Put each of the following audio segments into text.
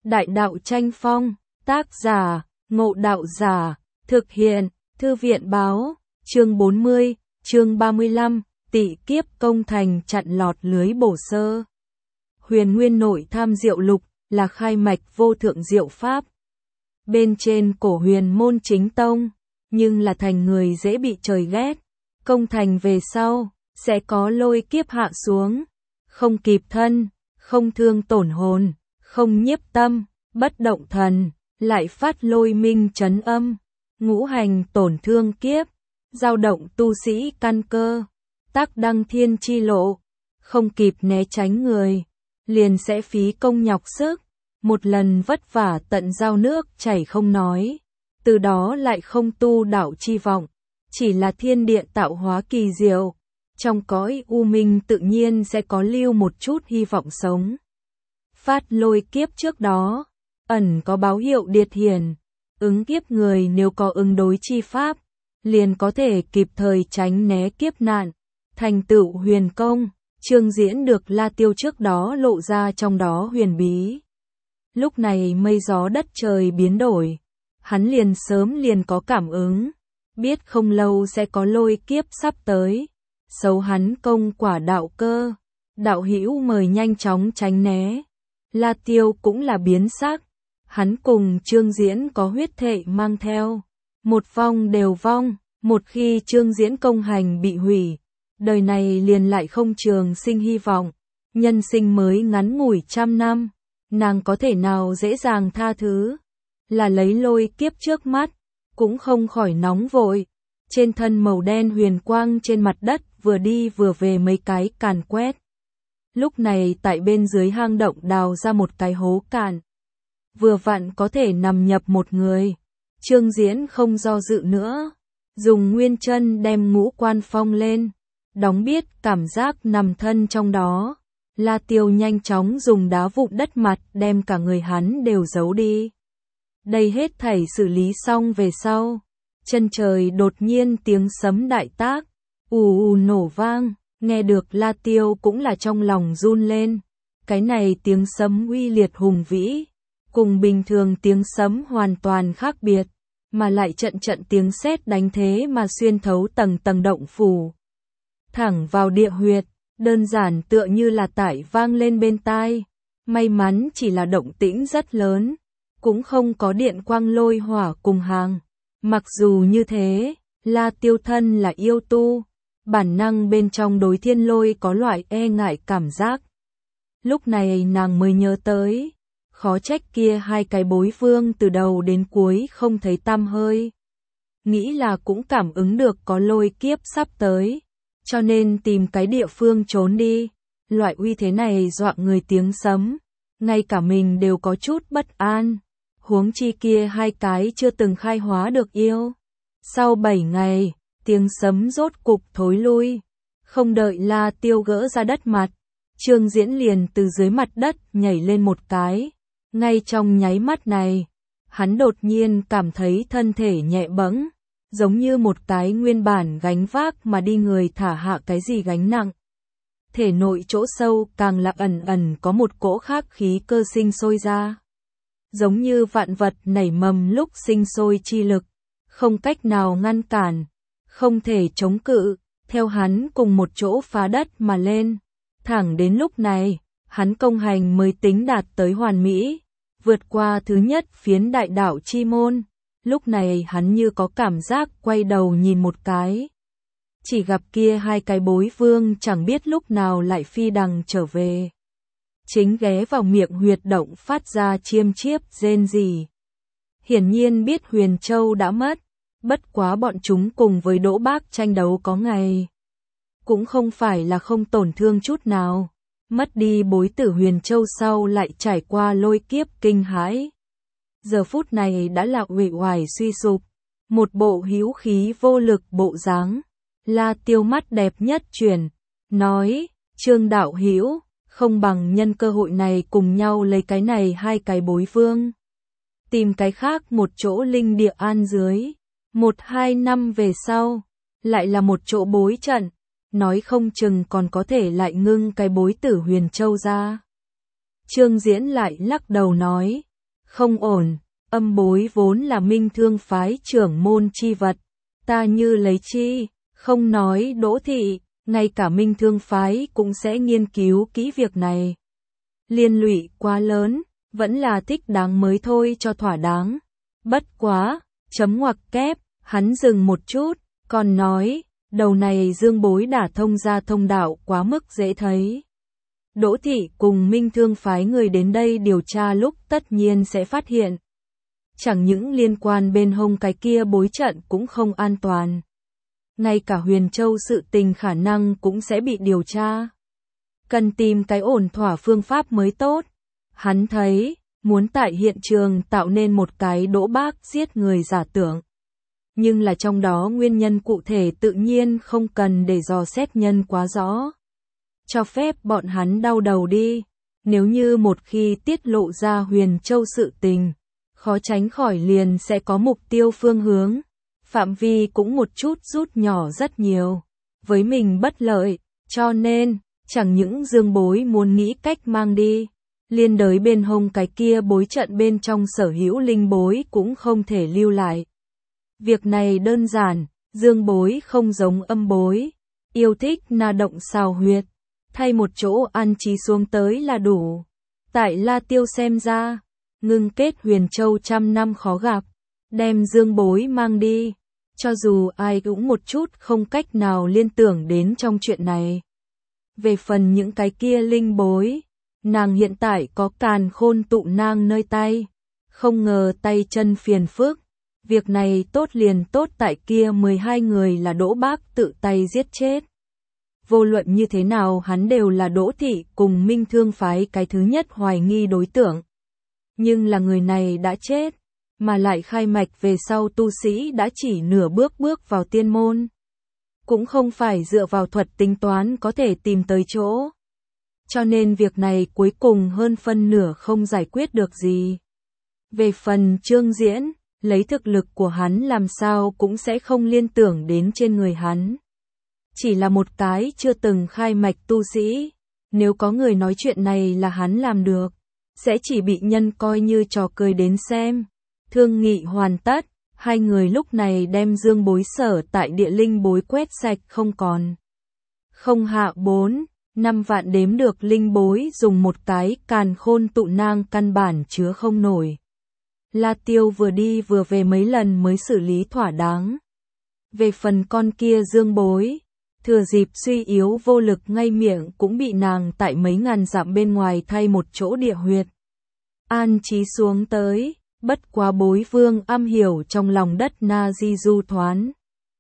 Đại đạo tranh phong, tác giả, Ngộ Đạo Giả, thực hiện, Thư viện báo, chương 40, chương 35, Tị kiếp công thành chặn lọt lưới bổ sơ. Huyền Nguyên Nội Tham Diệu Lục là khai mạch vô thượng diệu pháp. Bên trên cổ huyền môn chính tông, nhưng là thành người dễ bị trời ghét. Công thành về sau, sẽ có lôi kiếp hạ xuống. Không kịp thân, không thương tổn hồn, không nhiếp tâm, bất động thần, lại phát lôi minh chấn âm. Ngũ hành tổn thương kiếp, dao động tu sĩ căn cơ, tác đăng thiên chi lộ, không kịp né tránh người, liền sẽ phí công nhọc sức, một lần vất vả tận dao nước chảy không nói, từ đó lại không tu đạo chi vọng, chỉ là thiên địa tạo hóa kỳ diệu, trong cõi u minh tự nhiên sẽ có lưu một chút hy vọng sống. Phát lôi kiếp trước đó, ẩn có báo hiệu điệt hiển. Ứng kiếp người nếu có ứng đối chi pháp, liền có thể kịp thời tránh né kiếp nạn, thành tựu huyền công. Chương diễn được La Tiêu trước đó lộ ra trong đó huyền bí. Lúc này mây gió đất trời biến đổi, hắn liền sớm liền có cảm ứng, biết không lâu sẽ có lôi kiếp sắp tới, xấu hắn công quả đạo cơ, đạo hữu mời nhanh chóng tránh né. La Tiêu cũng là biến sắc. Hắn cùng Trương Diễn có huyết thệ mang theo, một vong đều vong, một khi Trương Diễn công hành bị hủy, đời này liền lại không trường sinh hy vọng, nhân sinh mới ngắn ngủi 100 năm, nàng có thể nào dễ dàng tha thứ, là lấy lôi kiếp trước mắt, cũng không khỏi nóng vội, trên thân màu đen huyền quang trên mặt đất vừa đi vừa về mấy cái càn quét. Lúc này tại bên dưới hang động đào ra một cái hố cạn. Vừa vặn có thể nằm nhập một người. Trương Diễn không do dự nữa, dùng nguyên chân đem ngũ quan phong lên, đóng biết cảm giác nằm thân trong đó. La Tiêu nhanh chóng dùng đá vụn đất mặt đem cả người hắn đều giấu đi. Đây hết thảy xử lý xong về sau, chân trời đột nhiên tiếng sấm đại tác, ù ù nổ vang, nghe được La Tiêu cũng là trong lòng run lên. Cái này tiếng sấm uy liệt hùng vĩ, cùng bình thường tiếng sấm hoàn toàn khác biệt, mà lại trận trận tiếng sét đánh thế mà xuyên thấu tầng tầng động phủ, thẳng vào địa huyệt, đơn giản tựa như là tải vang lên bên tai. May mắn chỉ là động tĩnh rất lớn, cũng không có điện quang lôi hỏa cùng hàng. Mặc dù như thế, La Tiêu thân là yêu tu, bản năng bên trong đối thiên lôi có loại e ngại cảm giác. Lúc này nàng mới nhớ tới, khó trách kia hai cái bối vương từ đầu đến cuối không thấy tăm hơi. Nghĩ là cũng cảm ứng được có lôi kiếp sắp tới, cho nên tìm cái địa phương trốn đi. Loại uy thế này dọa người tiếng sấm, ngay cả mình đều có chút bất an. Huống chi kia hai cái chưa từng khai hóa được yêu. Sau 7 ngày, tiếng sấm rốt cục thối lui. Không đợi La Tiêu gỡ ra đất mặt, Trương Diễn liền từ dưới mặt đất nhảy lên một cái. Ngay trong nháy mắt này, hắn đột nhiên cảm thấy thân thể nhẹ bẫng, giống như một cái nguyên bản gánh vác mà đi người thả hạ cái gì gánh nặng. Thể nội chỗ sâu càng là ẩn ẩn có một cỗ khác khí cơ sinh sôi ra. Giống như vạn vật nảy mầm lúc sinh sôi chi lực, không cách nào ngăn cản, không thể chống cự, theo hắn cùng một chỗ phá đất mà lên. Thẳng đến lúc này, hắn công hành mới tính đạt tới hoàn mỹ, vượt qua thứ nhất phiến đại đạo chi môn. Lúc này hắn như có cảm giác quay đầu nhìn một cái. Chỉ gặp kia hai cái bối vương chẳng biết lúc nào lại phi đằng trở về. Chính ghé vào miệng huyệt động phát ra chiêm chiếp rên rỉ. Hiển nhiên biết Huyền Châu đã mất, bất quá bọn chúng cùng với Đỗ Bác tranh đấu có ngày. Cũng không phải là không tổn thương chút nào. Mất đi bối tử Huyền Châu sau lại trải qua lôi kiếp kinh hãi. Giờ phút này đã là uể oải suy sụp, một bộ hữu khí vô lực bộ dáng. La Tiêu mắt đẹp nhất chuyển, nói, Trương đạo hữu, không bằng nhân cơ hội này cùng nhau lấy cái này hai cái bối vương. Tìm cái khác một chỗ linh địa an dưới, 1-2 năm về sau, lại là một chỗ bối trận. Nói không chừng còn có thể lại ngưng cái bối tử Huyền Châu ra. Trương Diễn lại lắc đầu nói, Không ổn, âm bối vốn là minh thương phái trưởng môn chi vật, ta như lấy chi, không nói Đỗ thị, ngay cả minh thương phái cũng sẽ nghiên cứu kỹ việc này. Liên lụy quá lớn, vẫn là thích đáng mới thôi cho thỏa đáng. Bất quá, chấm ngoặc kép, hắn dừng một chút, còn nói, đầu này Dương Bối đả thông ra thông đạo quá mức dễ thấy. Đỗ thị cùng minh thương phái người đến đây điều tra lúc tất nhiên sẽ phát hiện. Chẳng những liên quan bên hông cái kia bối trận cũng không an toàn. Ngay cả Huyền Châu sự tình khả năng cũng sẽ bị điều tra. Cần tìm cái ổn thỏa phương pháp mới tốt. Hắn thấy, muốn tại hiện trường tạo nên một cái Đỗ Bác giết người giả tưởng. Nhưng là trong đó nguyên nhân cụ thể tự nhiên không cần để dò xét nhân quá rõ. Cho phép bọn hắn đau đầu đi. Nếu như một khi tiết lộ ra Huyền Châu sự tình, khó tránh khỏi liền sẽ có mục tiêu phương hướng. Phạm vi cũng một chút rút nhỏ rất nhiều. Với mình bất lợi, cho nên, chẳng những Dương Bối muốn nghĩ cách mang đi, liên đới bên hông cái kia bối trận bên trong sở hữu linh bối cũng không thể lưu lại. Việc này đơn giản, Dương Bối không giống âm bối, yêu thích na động xào huyệt, thay một chỗ an trí xuống tới là đủ. Tại La Tiêu xem ra, ngưng kết Huyền Châu trăm năm khó gặp, đem Dương Bối mang đi, cho dù ai cũng một chút không cách nào liên tưởng đến trong chuyện này. Về phần những cái kia linh bối, nàng hiện tại có càn khôn tụ nang nơi tay, không ngờ tay chân phiền phức. Việc này tốt liền tốt tại kia 12 người là Đỗ Bác tự tay giết chết. Vô luận như thế nào hắn đều là Đỗ thị cùng minh thương phái cái thứ nhất hoài nghi đối tượng. Nhưng là người này đã chết, mà lại khai mạch về sau tu sĩ đã chỉ nửa bước vào tiên môn. Cũng không phải dựa vào thuật tính toán có thể tìm tới chỗ. Cho nên việc này cuối cùng hơn phân nửa không giải quyết được gì. Về phần Trương Diễn, lấy thực lực của hắn làm sao cũng sẽ không liên tưởng đến trên người hắn. Chỉ là một cái chưa từng khai mạch tu sĩ, nếu có người nói chuyện này là hắn làm được, sẽ chỉ bị nhân coi như trò cười đến xem. Thương nghị hoàn tất, hai người lúc này đem Dương Bối sở tại địa linh bối quét sạch không còn. Không hạ 4-5 vạn đếm được linh bối dùng một cái càn khôn tụ nang căn bản chứa không nổi. La Tiêu vừa đi vừa về mấy lần mới xử lý thỏa đáng. Về phần con kia Dương Bối, thừa dịp suy yếu vô lực ngay miệng cũng bị nàng tại mấy ngàn dặm bên ngoài thay một chỗ địa huyệt. An trí xuống tới, bất quá Bối Vương am hiểu trong lòng đất na di du thoán.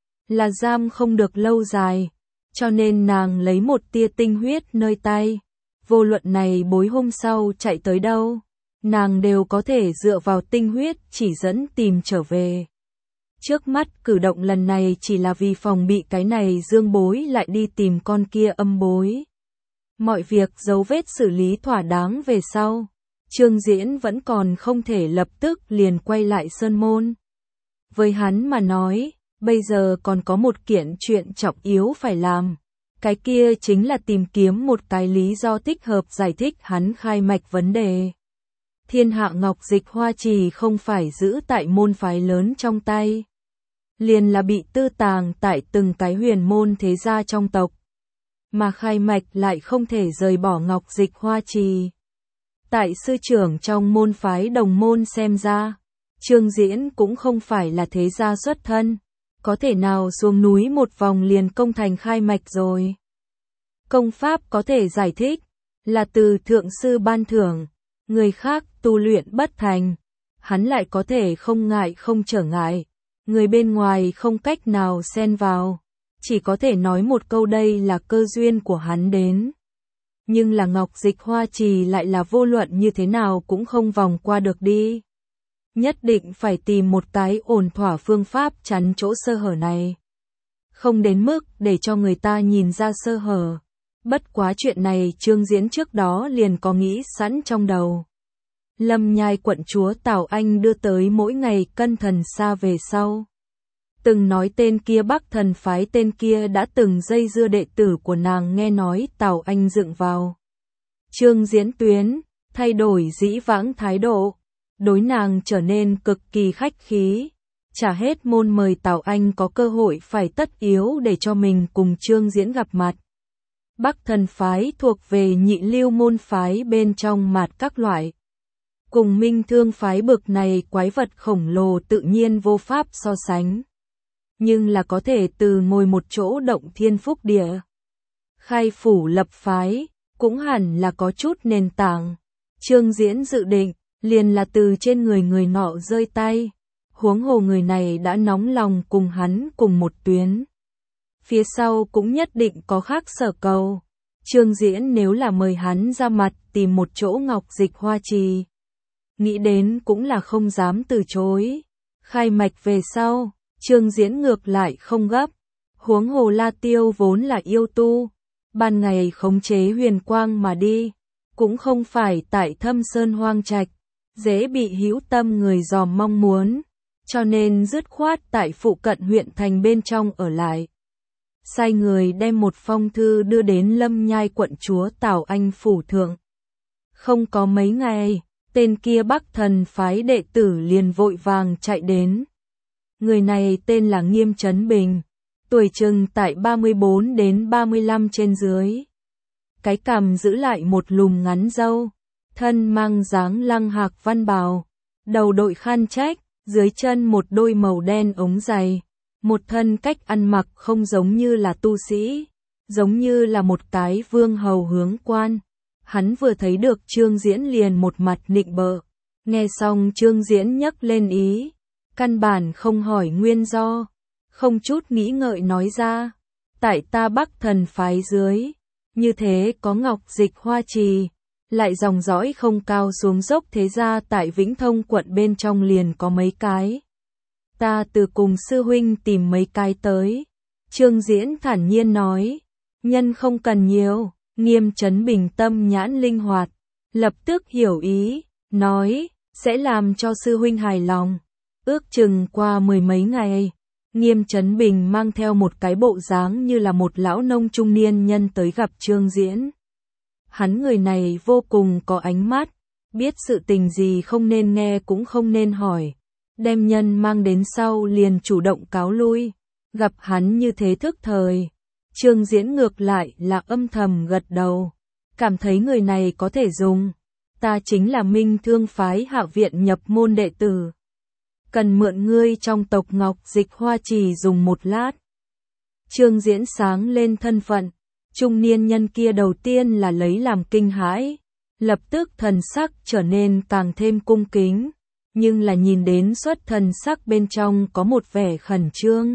Là giam không được lâu dài, cho nên nàng lấy một tia tinh huyết nơi tay. Vô luận này Bối hôm sau chạy tới đâu, nàng đều có thể dựa vào tinh huyết chỉ dẫn tìm trở về. Trước mắt cử động lần này chỉ là vì phòng bị cái này Dương Bối lại đi tìm con kia âm bối. Mọi việc dấu vết xử lý thỏa đáng về sau, Trương Diễn vẫn còn không thể lập tức liền quay lại Sơn Môn. Với hắn mà nói, bây giờ còn có một kiện chuyện trọng yếu phải làm. Cái kia chính là tìm kiếm một cái lý do thích hợp giải thích hắn khai mạch vấn đề. Thiên Hạ Ngọc Dịch Hoa Trì không phải giữ tại môn phái lớn trong tay, liền là bị tư tàng tại từng cái huyền môn thế gia trong tộc. Mà khai mạch lại không thể rời bỏ Ngọc Dịch Hoa Trì. Tại sư trưởng trong môn phái đồng môn xem ra, Trương Diễn cũng không phải là thế gia xuất thân, có thể nào xuống núi một vòng liền công thành khai mạch rồi. Công pháp có thể giải thích, là từ thượng sư ban thưởng, người khác tu luyện bất thành, hắn lại có thể không ngại không trở ngại, người bên ngoài không cách nào xen vào, chỉ có thể nói một câu đây là cơ duyên của hắn đến. Nhưng là Ngọc Dịch Hoa Trì lại là vô luận như thế nào cũng không vòng qua được đi. Nhất định phải tìm một cái ổn thỏa phương pháp chắn chỗ sơ hở này. Không đến mức để cho người ta nhìn ra sơ hở. Bất quá chuyện này Trương Diễn trước đó liền có nghĩ sẵn trong đầu. Lâm Nhai quận chúa Tào Anh đưa tới mỗi ngày cân thần xa về sau. Từng nói tên kia Bắc Thần phái tên kia đã từng dây dưa đệ tử của nàng nghe nói Tào Anh dựng vào. Trương Diễn tuyến, thay đổi dĩ vãng thái độ. đối nàng trở nên cực kỳ khách khí. Trả hết môn mời Tào Anh có cơ hội phải tất yếu để cho mình cùng Trương Diễn gặp mặt. Bắc Thần phái thuộc về nhị lưu môn phái bên trong mạt các loại. Cùng Minh Thương phái bực này quái vật khổng lồ tự nhiên vô pháp so sánh. Nhưng là có thể từ ngồi một chỗ động thiên phúc địa. Khai phủ lập phái, cũng hẳn là có chút nền tảng. Trương Diễn dự định, liền là từ trên người nọ rơi tay. Huống hồ người này đã nóng lòng cùng hắn cùng một tuyến. Phía sau cũng nhất định có khác sở cầu. Trương Diễn nếu là mời hắn ra mặt tìm một chỗ ngọc dịch hoa trì. Nghĩ đến cũng là không dám từ chối. Khai mạch về sau, Trương Diễn ngược lại không gấp. Huống hồ La Tiêu vốn là yêu tu. Ban ngày khống chế huyền quang mà đi. Cũng không phải tại Thâm Sơn hoang trạch. Dễ bị hữu tâm người dòm mong muốn. Cho nên dứt khoát tại phụ cận huyện thành bên trong ở lại. Sai người đem một phong thư đưa đến Lâm Nhai quận chúa Tào Anh phủ thượng. Không có mấy ngày, tên kia Bắc Thần phái đệ tử liền vội vàng chạy đến. Người này tên là Nghiêm Chấn Bình, tuổi chừng tại 34 đến 35 trên dưới. Cái cằm giữ lại một lùm ngắn râu, thân mang dáng lăng hạc văn bào, đầu đội khăn trách, dưới chân một đôi màu đen ống giày. Một thân cách ăn mặc không giống như là tu sĩ, giống như là một cái vương hầu hướng quan. Hắn vừa thấy được Trương Diễn liền một mặt nịnh bợ. Nghe xong Trương Diễn nhấc lên ý, căn bản không hỏi nguyên do, không chút nghĩ ngợi nói ra. Tại ta Bắc Thần phái dưới, như thế có ngọc dịch hoa trì, lại dòng dõi không cao xuống dốc thế ra tại Vĩnh Thông quận bên trong liền có mấy cái. Ta từ cùng sư huynh tìm mấy cái tới. Trương Diễn thản nhiên nói. Nhân không cần nhiều. Nghiêm Chấn Bình tâm nhãn linh hoạt. Lập tức hiểu ý. Nói. Sẽ làm cho sư huynh hài lòng. Ước chừng qua 10 mấy ngày. Nghiêm Chấn Bình mang theo một cái bộ dáng như là một lão nông trung niên nhân tới gặp Trương Diễn. Hắn người này vô cùng có ánh mắt. Biết sự tình gì không nên nghe cũng không nên hỏi. Đem nhân mang đến sau liền chủ động cáo lui. Gặp hắn như thế thức thời. Trương Diễn ngược lại là âm thầm gật đầu. Cảm thấy người này có thể dùng. Ta chính là Minh Thương phái Hạ viện nhập môn đệ tử. Cần mượn ngươi trong tộc ngọc dịch hoa trì dùng một lát. Trương Diễn sáng lên thân phận. Trung niên nhân kia đầu tiên là lấy làm kinh hãi. Lập tức thần sắc trở nên càng thêm cung kính. Nhưng là nhìn đến xuất thần sắc bên trong có một vẻ khẩn trương.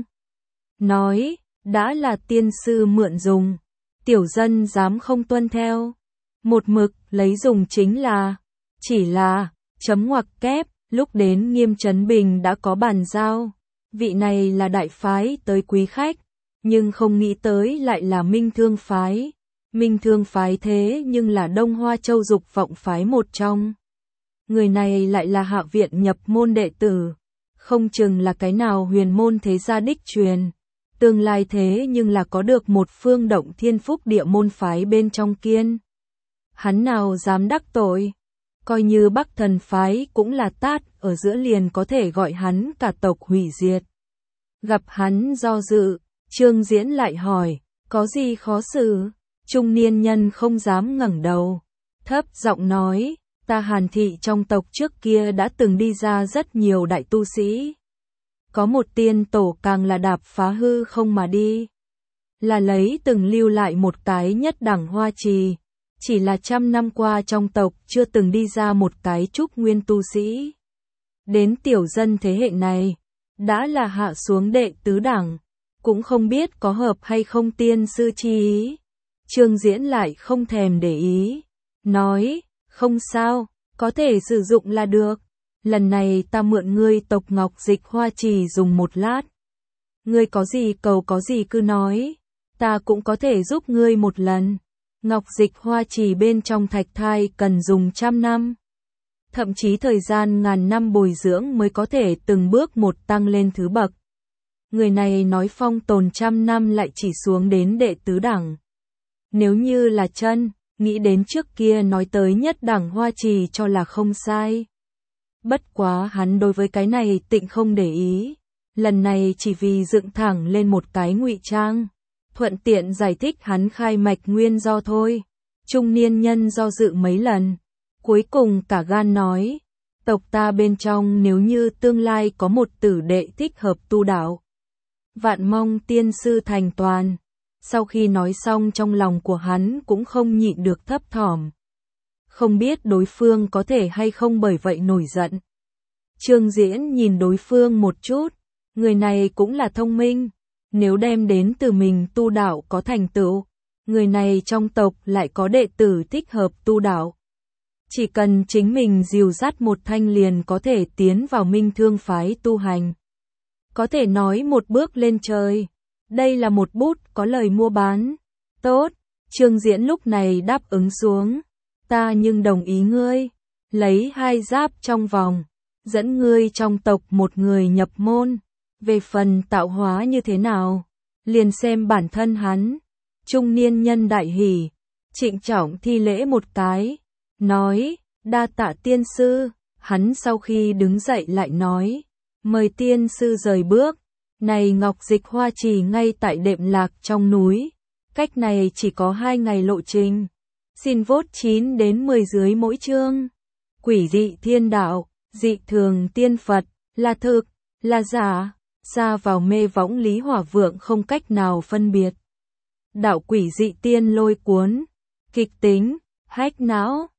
Nói, đã là tiên sư mượn dùng, tiểu dân dám không tuân theo. Một mực lấy dùng chính là, chỉ là, chấm ngoặc kép, lúc đến Nghiêm Chấn Bình đã có bàn giao. Vị này là đại phái tới quý khách, nhưng không nghĩ tới lại là Minh Thương phái. Minh Thương phái thế nhưng là Đông Hoa Châu Dục Vọng phái một trong. Người này lại là Hạ viện nhập môn đệ tử, không chừng là cái nào huyền môn thế gia đích truyền, tương lai thế nhưng là có được một phương động thiên phúc địa môn phái bên trong kiên. Hắn nào dám đắc tội, coi như Bắc Thần phái cũng là tát ở giữa liền có thể gọi hắn cả tộc hủy diệt. Gặp hắn do dự, Trương Diễn lại hỏi, có gì khó xử? Trung niên nhân không dám ngẩng đầu, thấp giọng nói, ta Hàn thị trong tộc trước kia đã từng đi ra rất nhiều đại tu sĩ. Có một tiên tổ càng là đạp phá hư không mà đi. Là lấy từng lưu lại một cái nhất đẳng hoa trì. Chỉ là 100 năm qua trong tộc chưa từng đi ra một cái trúc nguyên tu sĩ. Đến tiểu dân thế hệ này, đã là hạ xuống đệ tứ đẳng. Cũng không biết có hợp hay không tiên sư chi ý. Trương Diễn lại không thèm để ý. Nói, không sao, có thể sử dụng là được. Lần này ta mượn ngươi tộc ngọc dịch hoa trì dùng một lát. Ngươi có gì cầu có gì cứ nói. Ta cũng có thể giúp ngươi một lần. Ngọc dịch hoa trì bên trong thạch thai cần dùng 100 năm. Thậm chí thời gian ngàn năm bồi dưỡng mới có thể từng bước một tăng lên thứ bậc. Người này nói phong tồn 100 năm lại chỉ xuống đến đệ tứ đẳng. Nếu như là chân, nghĩ đến trước kia nói tới nhất đẳng hoa trì cho là không sai. Bất quá hắn đối với cái này tịnh không để ý, lần này chỉ vì dựng thẳng lên một cái ngụy trang, thuận tiện giải thích hắn khai mạch nguyên do thôi. Trung niên nhân do dự mấy lần, cuối cùng cả gan nói, tộc ta bên trong nếu như tương lai có một tử đệ thích hợp tu đạo, vạn mong tiên sư thành toàn. Sau khi nói xong trong lòng của hắn cũng không nhịn được thấp thỏm. Không biết đối phương có thể hay không bởi vậy nổi giận. Trương Diễn nhìn đối phương một chút, người này cũng là thông minh, nếu đem đến từ mình tu đạo có thành tựu, người này trong tộc lại có đệ tử thích hợp tu đạo. Chỉ cần chính mình dìu dắt một thanh liền có thể tiến vào Minh Thương phái tu hành. Có thể nói một bước lên trời. Đây là một bút có lời mua bán. Tốt, Trương Diễn lúc này đáp ứng xuống. Ta nhưng đồng ý ngươi, lấy 2 giáp trong vòng, dẫn ngươi trong tộc một người nhập môn. Về phần tạo hóa như thế nào, liền xem bản thân hắn. Trung niên nhân đại hỉ, trịnh trọng thi lễ một cái, nói, đa tạ tiên sư. Hắn sau khi đứng dậy lại nói, mời tiên sư rời bước. Này Ngọc Dịch Hoa Trì ngay tại Đệm Lạc trong núi, cách này chỉ có 2 ngày lộ trình. Xin vote 9 đến 10 dưới mỗi chương. Quỷ dị thiên đạo, dị thường tiên Phật, là thực, là giả, xa vào mê võng Lý Hỏa Vượng không cách nào phân biệt. Đạo quỷ dị tiên lôi cuốn, kịch tính, hách não.